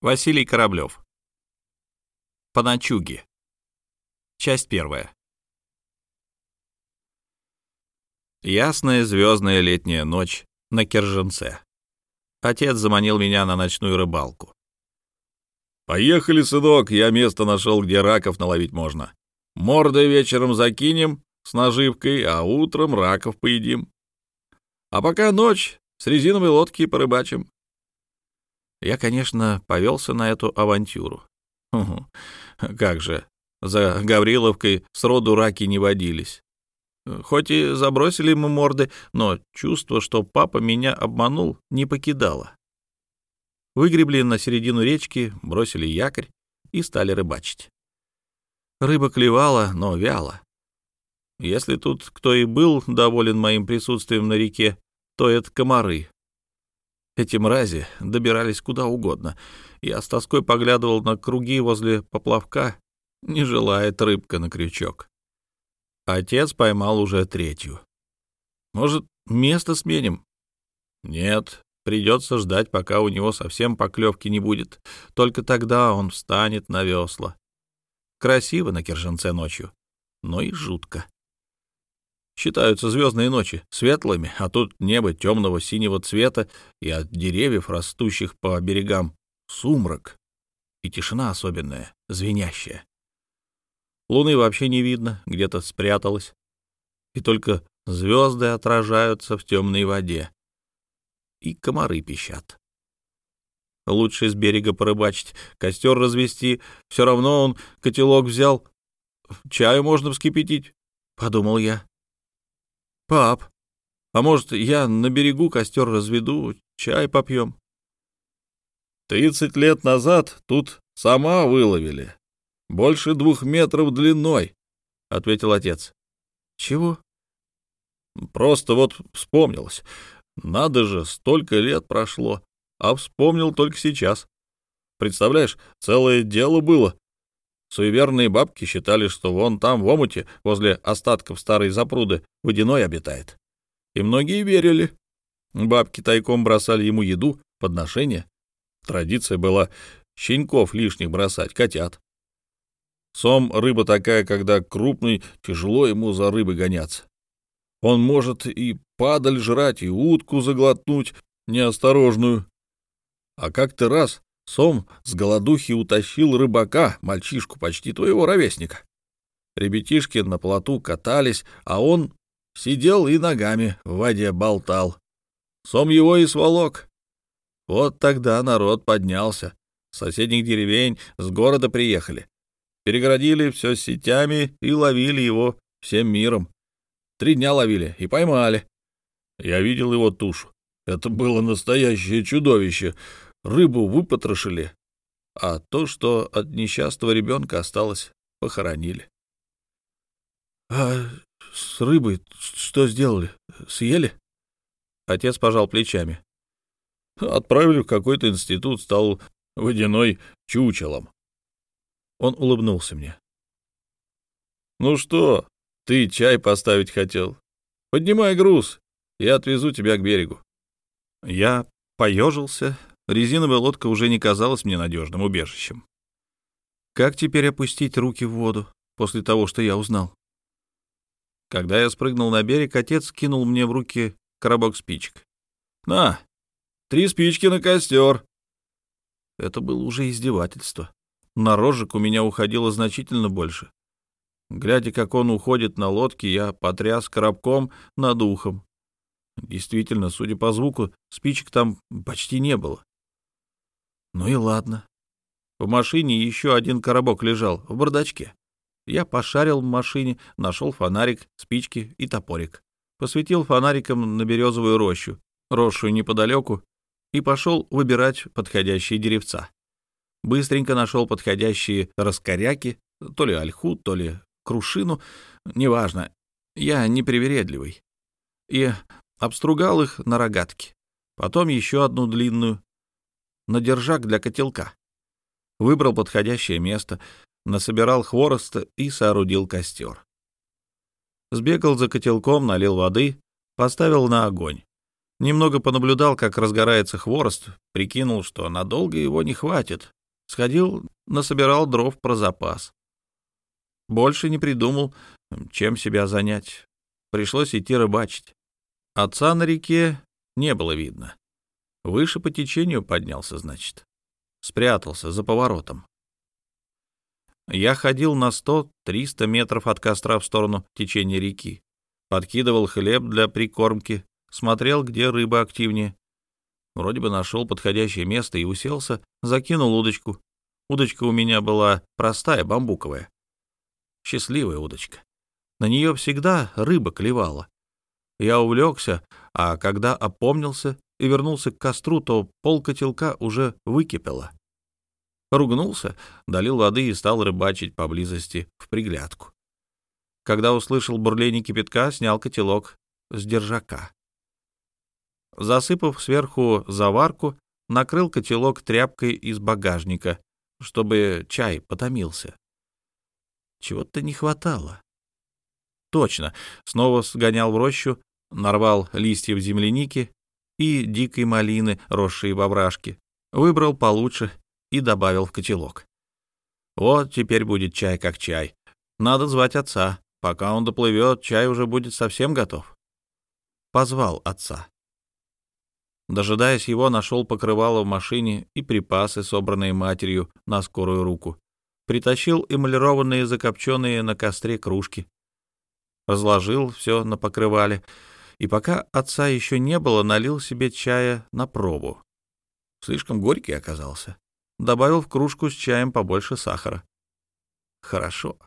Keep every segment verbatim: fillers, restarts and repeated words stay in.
Василий Кораблев. Поночуги. Часть первая. Ясная звездная летняя ночь на Керженце. Отец заманил меня на ночную рыбалку. «Поехали, сынок, я место нашел, где раков наловить можно. Мордой вечером закинем с наживкой, а утром раков поедим. А пока ночь, с резиновой лодки порыбачим». Я, конечно, повелся на эту авантюру. Угу. Как же, за Гавриловкой сроду раки не водились. Хоть и забросили мы морды, но чувство, что папа меня обманул, не покидало. Выгребли на середину речки, бросили якорь и стали рыбачить. Рыба клевала, но вяло. Если тут кто и был доволен моим присутствием на реке, то это комары. Эти мрази добирались куда угодно. Я с тоской поглядывал на круги возле поплавка, не желает рыбка на крючок. Отец поймал уже третью. Может, место сменим? Нет, придется ждать, пока у него совсем поклевки не будет. Только тогда он встанет на весла. Красиво на Керженце ночью, но и жутко. Считаются звездные ночи светлыми, а тут небо темного синего цвета, и от деревьев, растущих по берегам, сумрак, и тишина особенная, звенящая. Луны вообще не видно, где-то спряталась, и только звезды отражаются в темной воде, и комары пищат. Лучше с берега порыбачить, костер развести, все равно он котелок взял, чаю можно вскипятить, — подумал я. «Пап, а может, я на берегу костер разведу, чай попьем?» «Тридцать лет назад тут сама выловили. Больше двух метров длиной», — ответил отец. «Чего?» «Просто вот вспомнилось. Надо же, столько лет прошло, а вспомнил только сейчас. Представляешь, целое дело было. Суеверные бабки считали, что вон там, в омуте, возле остатков старой запруды, водяной обитает. И многие верили. Бабки тайком бросали ему еду, подношения. Традиция была щенков лишних бросать, котят. Сом — рыба такая, когда крупный, тяжело ему за рыбой гоняться. Он может и падаль жрать, и утку заглотнуть неосторожную. А как-то раз сом с голодухи утащил рыбака, мальчишку, почти твоего ровесника. Ребятишки на плоту катались, а он сидел и ногами в воде болтал. Сом его и сволок. Вот тогда народ поднялся. С соседних деревень, с города приехали. Перегородили все сетями и ловили его всем миром. Три дня ловили и поймали. Я видел его тушу. Это было настоящее чудовище. Рыбу выпотрошили, а то, что от несчастного ребенка осталось, похоронили. — А с рыбой что сделали? Съели? Отец пожал плечами. Отправили в какой-то институт, стал водяной чучелом. Он улыбнулся мне. — Ну что, ты чай поставить хотел? Поднимай груз, я отвезу тебя к берегу. Я поежился. Резиновая лодка уже не казалась мне надежным убежищем. Как теперь опустить руки в воду после того, что я узнал? Когда я спрыгнул на берег, отец кинул мне в руки коробок спичек. «На, три спички на костер!» Это было уже издевательство. На розжиг у меня уходило значительно больше. Глядя, как он уходит на лодке, я потряс коробком над ухом. Действительно, судя по звуку, спичек там почти не было. Ну и ладно. В машине еще один коробок лежал в бардачке. Я пошарил в машине, нашел фонарик, спички и топорик. Посветил фонариком на березовую рощу, росшую неподалеку, и пошел выбирать подходящие деревца. Быстренько нашел подходящие раскоряки, то ли ольху, то ли крушину, неважно, я непривередливый. И обстругал их на рогатки. Потом еще одну длинную, на держак для котелка. Выбрал подходящее место, насобирал хвороста и соорудил костер. Сбегал за котелком, налил воды, поставил на огонь. Немного понаблюдал, как разгорается хворост, прикинул, что надолго его не хватит, Сходил, насобирал дров про запас. Больше не придумал, чем себя занять. Пришлось идти рыбачить. Отца на реке не было видно. Выше по течению поднялся, значит. Спрятался за поворотом. Я ходил на сто-триста метров от костра в сторону течения реки. Подкидывал хлеб для прикормки, смотрел, где рыба активнее. Вроде бы нашел подходящее место и уселся, закинул удочку. Удочка у меня была простая, бамбуковая. Счастливая удочка. На нее всегда рыба клевала. Я увлекся, а когда опомнился и вернулся к костру, то полкотелка уже выкипело. Ругнулся, долил воды и стал рыбачить поблизости в приглядку. Когда услышал бурление кипятка, снял котелок с держака. Засыпав сверху заварку, накрыл котелок тряпкой из багажника, чтобы чай потомился. Чего-то не хватало. Точно, снова сгонял в рощу, нарвал листьев земляники и дикой малины, росшие в овражке, выбрал получше и добавил в котелок. Вот теперь будет чай как чай. Надо звать отца. Пока он доплывет, чай уже будет совсем готов. Позвал отца. Дожидаясь его, нашел покрывало в машине и припасы, собранные матерью на скорую руку. Притащил эмалированные закопченные на костре кружки. Разложил все на покрывале, и пока отца еще не было, налил себе чая на пробу. Слишком горький оказался. Добавил в кружку с чаем побольше сахара. Хорошо.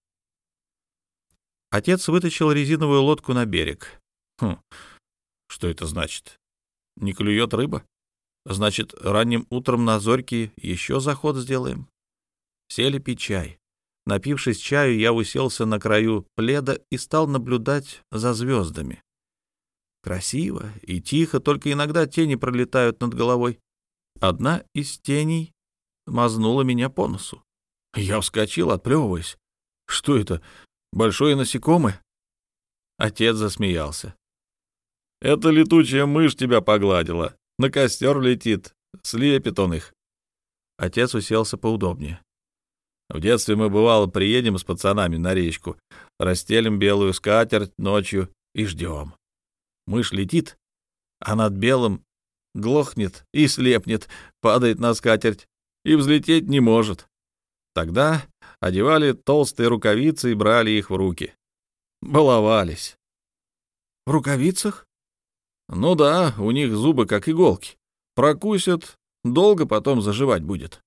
Отец вытащил резиновую лодку на берег. Хм, что это значит? Не клюет рыба? Значит, ранним утром на зорьке еще заход сделаем. Сели пить чай. Напившись чаю, я уселся на краю пледа и стал наблюдать за звездами. Красиво и тихо, только иногда тени пролетают над головой. Одна из теней мазнула меня по носу. Я вскочил, отплевываясь. Что это? Большое насекомое? Отец засмеялся. Это летучая мышь тебя погладила. На костер летит. Слепит он их. Отец уселся поудобнее. В детстве мы, бывало, приедем с пацанами на речку, расстелим белую скатерть ночью и ждем. Мышь летит, а над белым глохнет и слепнет, падает на скатерть и взлететь не может. Тогда одевали толстые рукавицы и брали их в руки. Баловались. В рукавицах? Ну да, у них зубы как иголки. Прокусят, долго потом заживать будет.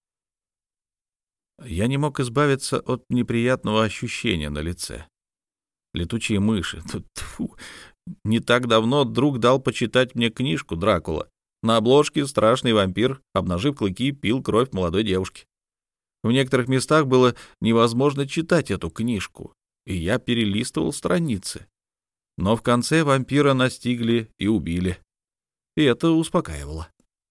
Я не мог избавиться от неприятного ощущения на лице. Летучие мыши. Тьфу. Не так давно друг дал почитать мне книжку «Дракула». На обложке страшный вампир, обнажив клыки, пил кровь молодой девушки. В некоторых местах было невозможно читать эту книжку, и я перелистывал страницы. Но в конце вампира настигли и убили. И это успокаивало.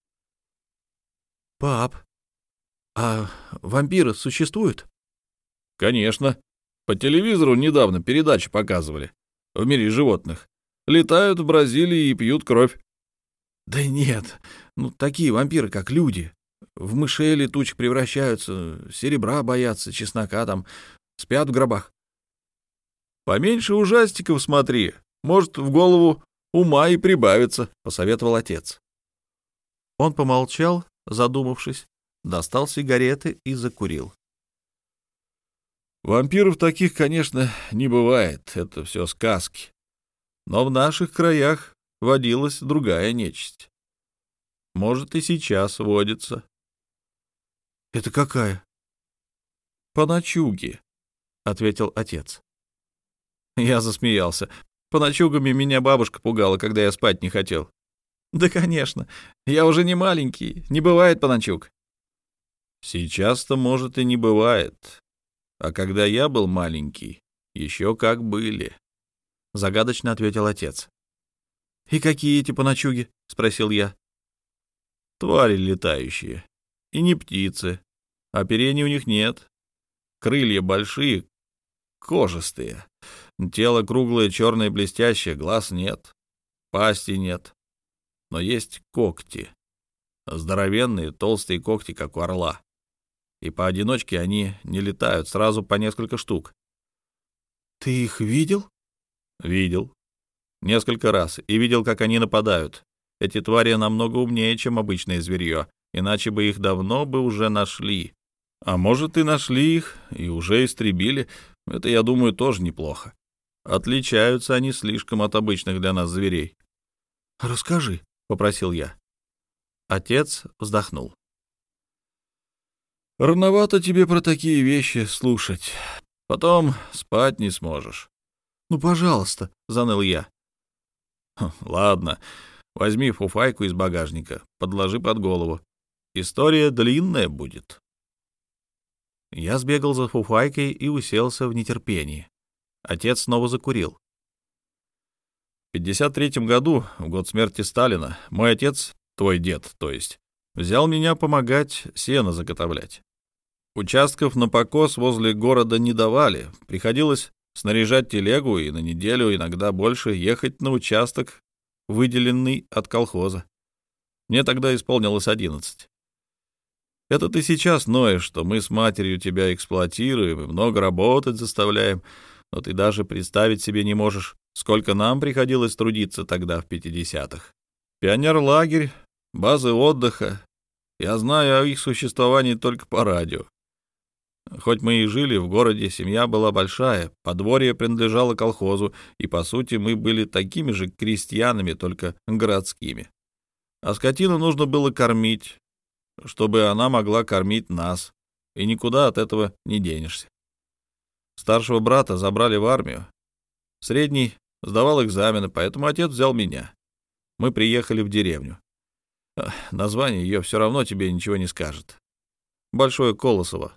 «Пап, а вампиры существуют?» «Конечно. По телевизору недавно передачи показывали. В мире животных. Летают в Бразилии и пьют кровь». «Да нет, ну такие вампиры, как люди. В мышей летучих превращаются, серебра боятся, чеснока там, спят в гробах». «Поменьше ужастиков смотри. Может, в голову ума и прибавится», — посоветовал отец. Он помолчал, задумавшись, достал сигареты и закурил. «Вампиров таких, конечно, не бывает, это все сказки. Но в наших краях водилась другая нечисть. Может, и сейчас водится». «Это какая?» «Поночуги», — ответил отец. Я засмеялся. Поночугами меня бабушка пугала, когда я спать не хотел. «Да, конечно, я уже не маленький, не бывает поночуг». «Сейчас-то, может, и не бывает. А когда я был маленький, еще как были», — загадочно ответил отец. «И какие эти поночуги?» — спросил я. «Твари летающие. И не птицы. Оперений у них нет. Крылья большие, кожистые. Тело круглое, черное, блестящее, глаз нет. Пасти нет. Но есть когти. Здоровенные, толстые когти, как у орла. и поодиночке они не летают, сразу по несколько штук. Ты их видел? Видел. Несколько раз. И видел, как они нападают. Эти твари намного умнее, чем обычное зверье, иначе бы их давно бы уже нашли. А может, и нашли их, и уже истребили. Это, я думаю, тоже неплохо. Отличаются они слишком от обычных для нас зверей. «Расскажи», — попросил я. Отец вздохнул. «Рановато тебе про такие вещи слушать. Потом спать не сможешь». «Ну, пожалуйста», — заныл я. «Ладно, возьми фуфайку из багажника, подложи под голову. История длинная будет». Я сбегал за фуфайкой и уселся в нетерпении. Отец снова закурил. В пятьдесят третьем году, в год смерти Сталина, мой отец, твой дед, то есть, взял меня помогать сено заготовлять. Участков на покос возле города не давали, приходилось снаряжать телегу и на неделю, иногда больше, ехать на участок, выделенный от колхоза. Мне тогда исполнилось одиннадцать. Это ты сейчас ноешь, что мы с матерью тебя эксплуатируем и много работать заставляем, но ты даже представить себе не можешь, сколько нам приходилось трудиться тогда в пятидесятых. Пионерлагерь, базы отдыха. Я знаю о их существовании только по радио. Хоть мы и жили в городе, семья была большая, подворье принадлежало колхозу, и, по сути, мы были такими же крестьянами, только городскими. А скотину нужно было кормить, чтобы она могла кормить нас, и никуда от этого не денешься. Старшего брата забрали в армию. Средний сдавал экзамены, поэтому отец взял меня. Мы приехали в деревню. Название ее все равно тебе ничего не скажет. Большое Колосово.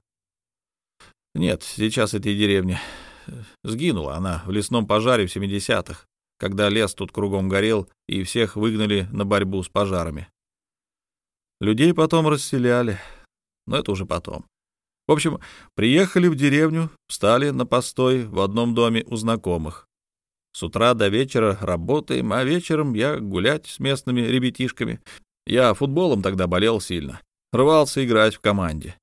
Нет, сейчас этой деревни. Сгинула она в лесном пожаре в семидесятых, когда лес тут кругом горел, и всех выгнали на борьбу с пожарами. Людей потом расселяли, но это уже потом. В общем, приехали в деревню, встали на постой в одном доме у знакомых. С утра до вечера работаем, а вечером я гулять с местными ребятишками. Я футболом тогда болел сильно, рвался играть в команде.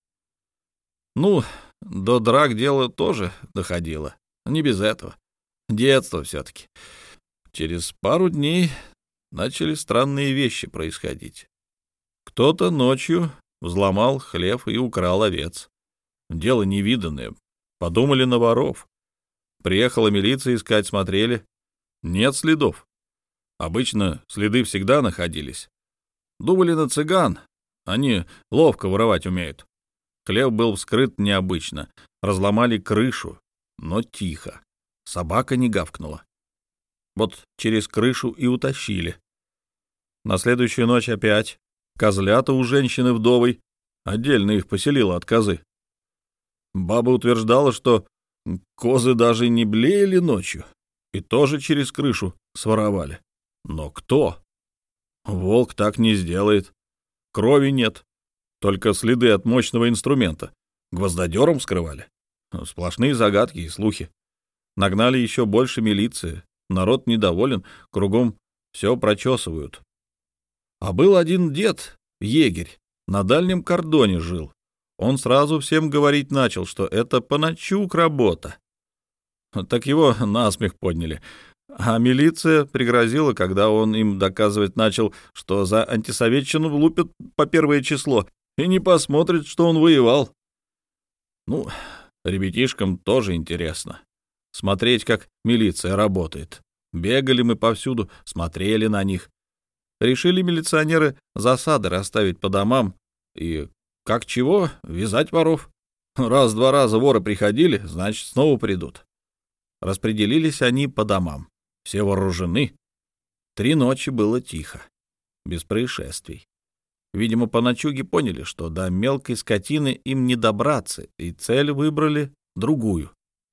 Ну, до драк дело тоже доходило, не без этого. Детство все-таки. Через пару дней начали странные вещи происходить. Кто-то ночью взломал хлев и украл овец. Дело невиданное. Подумали на воров. Приехала милиция искать, смотрели. Нет следов. Обычно следы всегда находились. Думали на цыган. Они ловко воровать умеют. Хлев был вскрыт необычно. Разломали крышу, но тихо. Собака не гавкнула. Вот через крышу и утащили. На следующую ночь опять. Козлята у женщины вдовой. Отдельно их поселила от козы. Баба утверждала, что козы даже не блеяли ночью и тоже через крышу своровали. Но кто? Волк так не сделает. Крови нет, только следы от мощного инструмента. Гвоздодером вскрывали. Сплошные загадки и слухи. Нагнали еще больше милиции. Народ недоволен, кругом все прочесывают. А был один дед, егерь, на дальнем кордоне жил. Он сразу всем говорить начал, что это поночук работа. Так его насмех подняли. А милиция пригрозила, когда он им доказывать начал, что за антисоветчину лупят по первое число и не посмотрит, что он воевал. Ну, ребятишкам тоже интересно. Смотреть, как милиция работает. Бегали мы повсюду, смотрели на них. Решили милиционеры засады расставить по домам и, как чего, вязать воров. Раз-два раза воры приходили, значит, снова придут. Распределились они по домам. Все вооружены. Три ночи было тихо, без происшествий. Видимо, поночуги поняли, что до мелкой скотины им не добраться, и цель выбрали другую.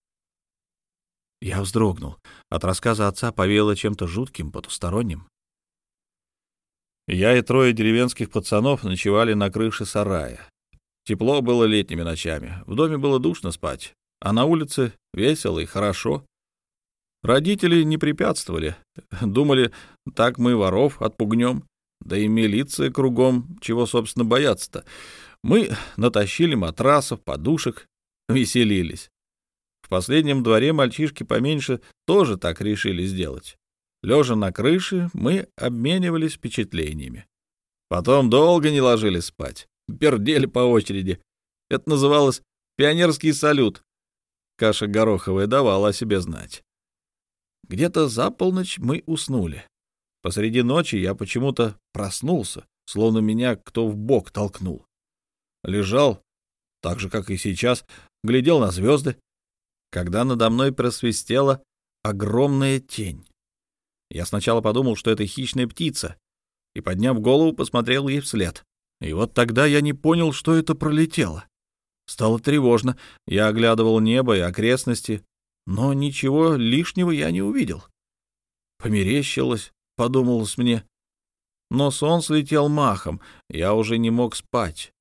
Я вздрогнул. От рассказа отца повеяло чем-то жутким, потусторонним. Я и трое деревенских пацанов ночевали на крыше сарая. Тепло было летними ночами, в доме было душно спать, а на улице весело и хорошо. Родители не препятствовали, думали, так мы воров отпугнем, Да и милиция кругом, чего, собственно, бояться-то. Мы натащили матрасов, подушек, веселились. В последнем дворе мальчишки поменьше тоже так решили сделать. Лежа на крыше, мы обменивались впечатлениями. Потом долго не ложились спать, пердели по очереди. Это называлось пионерский салют. Каша гороховая давала о себе знать. Где-то за полночь мы уснули. Посреди ночи я почему-то проснулся, словно меня кто в бок толкнул. Лежал, так же, как и сейчас, глядел на звезды, когда надо мной просвистела огромная тень. Я сначала подумал, что это хищная птица, и, подняв голову, посмотрел ей вслед. И вот тогда я не понял, что это пролетело. Стало тревожно. Я оглядывал небо и окрестности, но ничего лишнего я не увидел. Померещилось, подумалось мне. Но сон слетел махом, я уже не мог спать.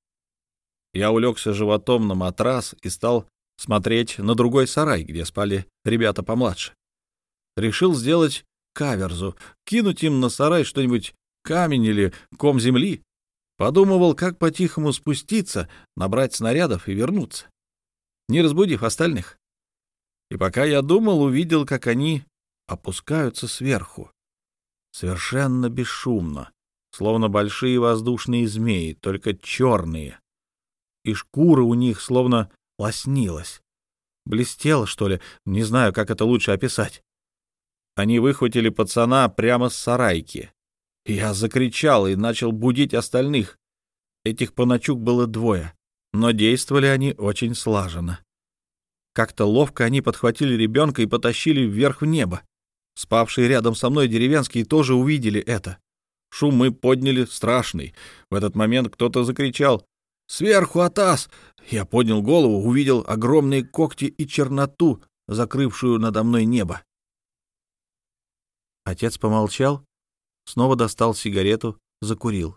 Я улегся животом на матрас и стал смотреть на другой сарай, где спали ребята помладше. Решил сделать каверзу, кинуть им на сарай что-нибудь, камень или ком земли. Подумывал, как по-тихому спуститься, набрать снарядов и вернуться, не разбудив остальных. И пока я думал, увидел, как они опускаются сверху. Совершенно бесшумно, словно большие воздушные змеи, только черные. И шкура у них словно лоснилась. Блестела, что ли, не знаю, как это лучше описать. Они выхватили пацана прямо с сарайки. Я закричал и начал будить остальных. Этих паначук было двое, но действовали они очень слаженно. Как-то ловко они подхватили ребенка и потащили вверх в небо. Спавшие рядом со мной деревенские тоже увидели это. Шум мы подняли страшный. В этот момент кто-то закричал: «Сверху, Атас!» Я поднял голову, увидел огромные когти и черноту, закрывшую надо мной небо. Отец помолчал, снова достал сигарету, закурил.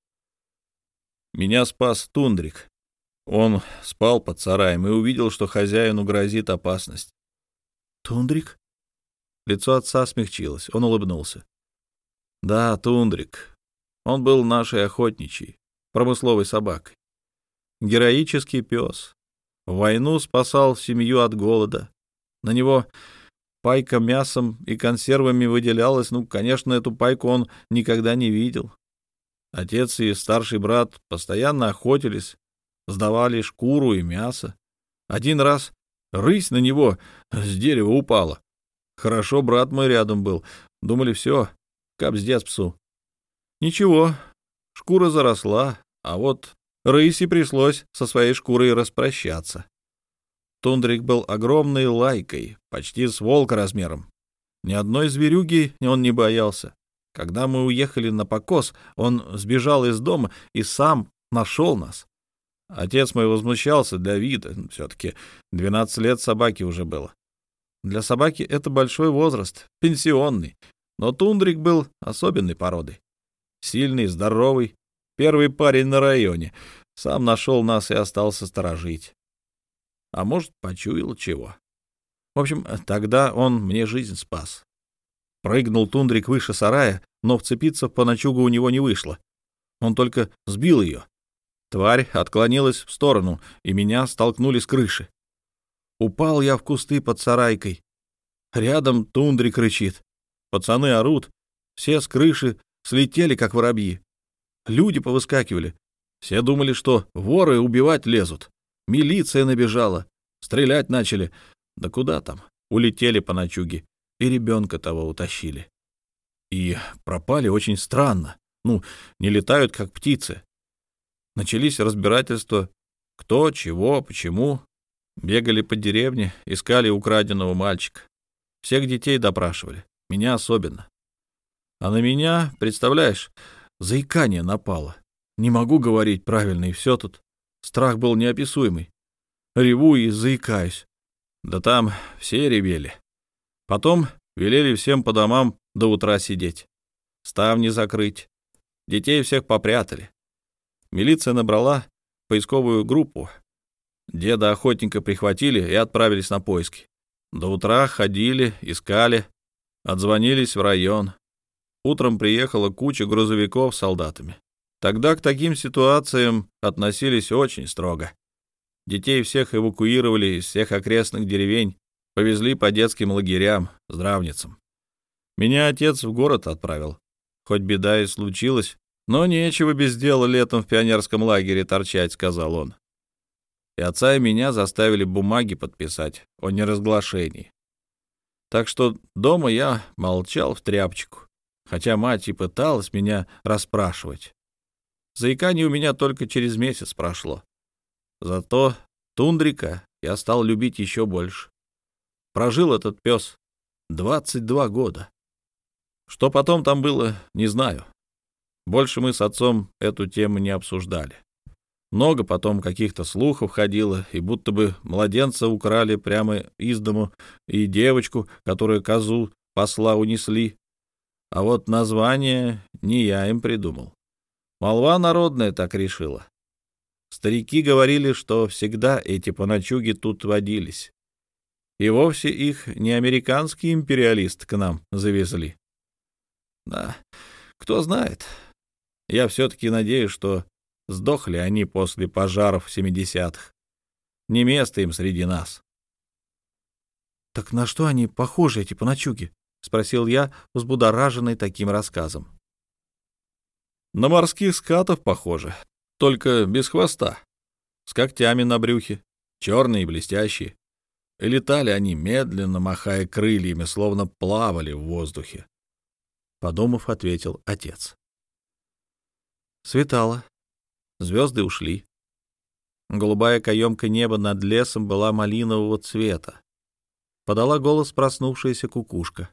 Меня спас Тундрик. Он спал под сараем и увидел, что хозяину грозит опасность. «Тундрик?» Лицо отца смягчилось, он улыбнулся. «Да, Тундрик. Он был нашей охотничьей, промысловой собакой. Героический пес. В войну спасал семью от голода. На него пайка мясом и консервами выделялась. Ну, конечно, эту пайку он никогда не видел. Отец и старший брат постоянно охотились, сдавали шкуру и мясо. Один раз рысь на него с дерева упала. Хорошо, брат мой рядом был. Думали, все, капздец псу. Ничего, шкура заросла, а вот рыси пришлось со своей шкурой распрощаться. Тундрик был огромной лайкой, почти с волка размером. Ни одной зверюги он не боялся. Когда мы уехали на покос, он сбежал из дома и сам нашел нас. Отец мой возмущался для вида, все-таки двенадцать лет собаке уже было. Для собаки это большой возраст, пенсионный, но Тундрик был особенной породы. Сильный, здоровый, первый парень на районе, сам нашел нас и остался сторожить. А может, почуял чего. В общем, тогда он мне жизнь спас. Прыгнул Тундрик выше сарая, но вцепиться в паначугу у него не вышло. Он только сбил ее. Тварь отклонилась в сторону, и меня столкнули с крыши. Упал я в кусты под сарайкой. Рядом Тундрик рычит. Пацаны орут. Все с крыши слетели, как воробьи. Люди повыскакивали. Все думали, что воры убивать лезут. Милиция набежала. Стрелять начали. Да куда там? Улетели паначуги. И ребенка того утащили. И пропали очень странно. Ну, не летают, как птицы. Начались разбирательства. Кто, чего, почему. Бегали по деревне, искали украденного мальчика. Всех детей допрашивали. Меня особенно. А на меня, представляешь, заикание напало. Не могу говорить правильно, и все тут. Страх был неописуемый. Реву и заикаюсь. Да там все ревели. Потом велели всем по домам до утра сидеть. Ставни закрыть. Детей всех попрятали. Милиция набрала поисковую группу. Деда-охотника прихватили и отправились на поиски. До утра ходили, искали, отзвонились в район. утром приехала куча грузовиков с солдатами. Тогда к таким ситуациям относились очень строго. Детей всех эвакуировали из всех окрестных деревень, повезли по детским лагерям, здравницам. Меня отец в город отправил. Хоть беда и случилась, но нечего без дела летом в пионерском лагере торчать, сказал он. И отца и меня заставили бумаги подписать о неразглашении. Так что дома я молчал в тряпочку, хотя мать и пыталась меня расспрашивать. Заикание у меня только через месяц прошло. Зато Тундрика я стал любить еще больше. Прожил этот пес двадцать два года. Что потом там было, не знаю. Больше мы с отцом эту тему не обсуждали. Много потом каких-то слухов ходило, и будто бы младенца украли прямо из дому, и девочку, которую козу посла, унесли. А вот название не я им придумал. Молва народная так решила. Старики говорили, что всегда эти поночуги тут водились. И вовсе их не американские империалисты к нам завезли. Да, кто знает. Я все-таки надеюсь, что сдохли они после пожаров семидесятых. Не место им среди нас. — Так на что они похожи, эти поночуги? — спросил я, взбудораженный таким рассказом. — На морских скатов похоже, только без хвоста, с когтями на брюхе, черные и блестящие. И летали они медленно, махая крыльями, словно плавали в воздухе. Подумав, ответил отец. Светало. Звезды ушли. Голубая каемка неба над лесом была малинового цвета. Подала голос проснувшаяся кукушка.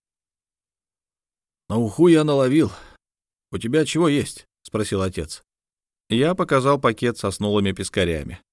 — На уху я наловил. У тебя чего есть? — спросил отец. Я показал пакет со снулыми пескарями.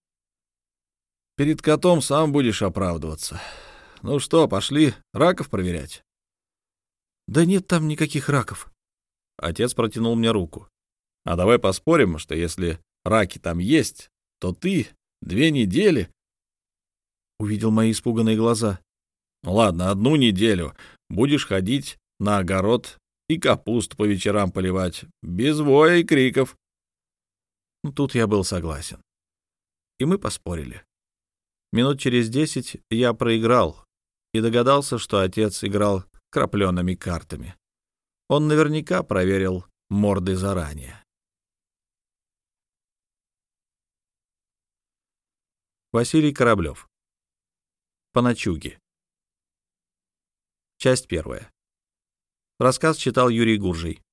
— Перед котом сам будешь оправдываться. Ну что, пошли раков проверять? — Да нет там никаких раков. Отец протянул мне руку. А давай поспорим, что если раки там есть, то ты две недели... Увидел мои испуганные глаза. Ладно, одну неделю будешь ходить на огород и капусту по вечерам поливать, без воя и криков. Ну, тут я был согласен. И мы поспорили. Минут через десять я проиграл и догадался, что отец играл крапленными картами. Он наверняка проверил морды заранее. Василий Кораблев. Поночуги. Часть первая. Рассказ читал Юрий Гуржий.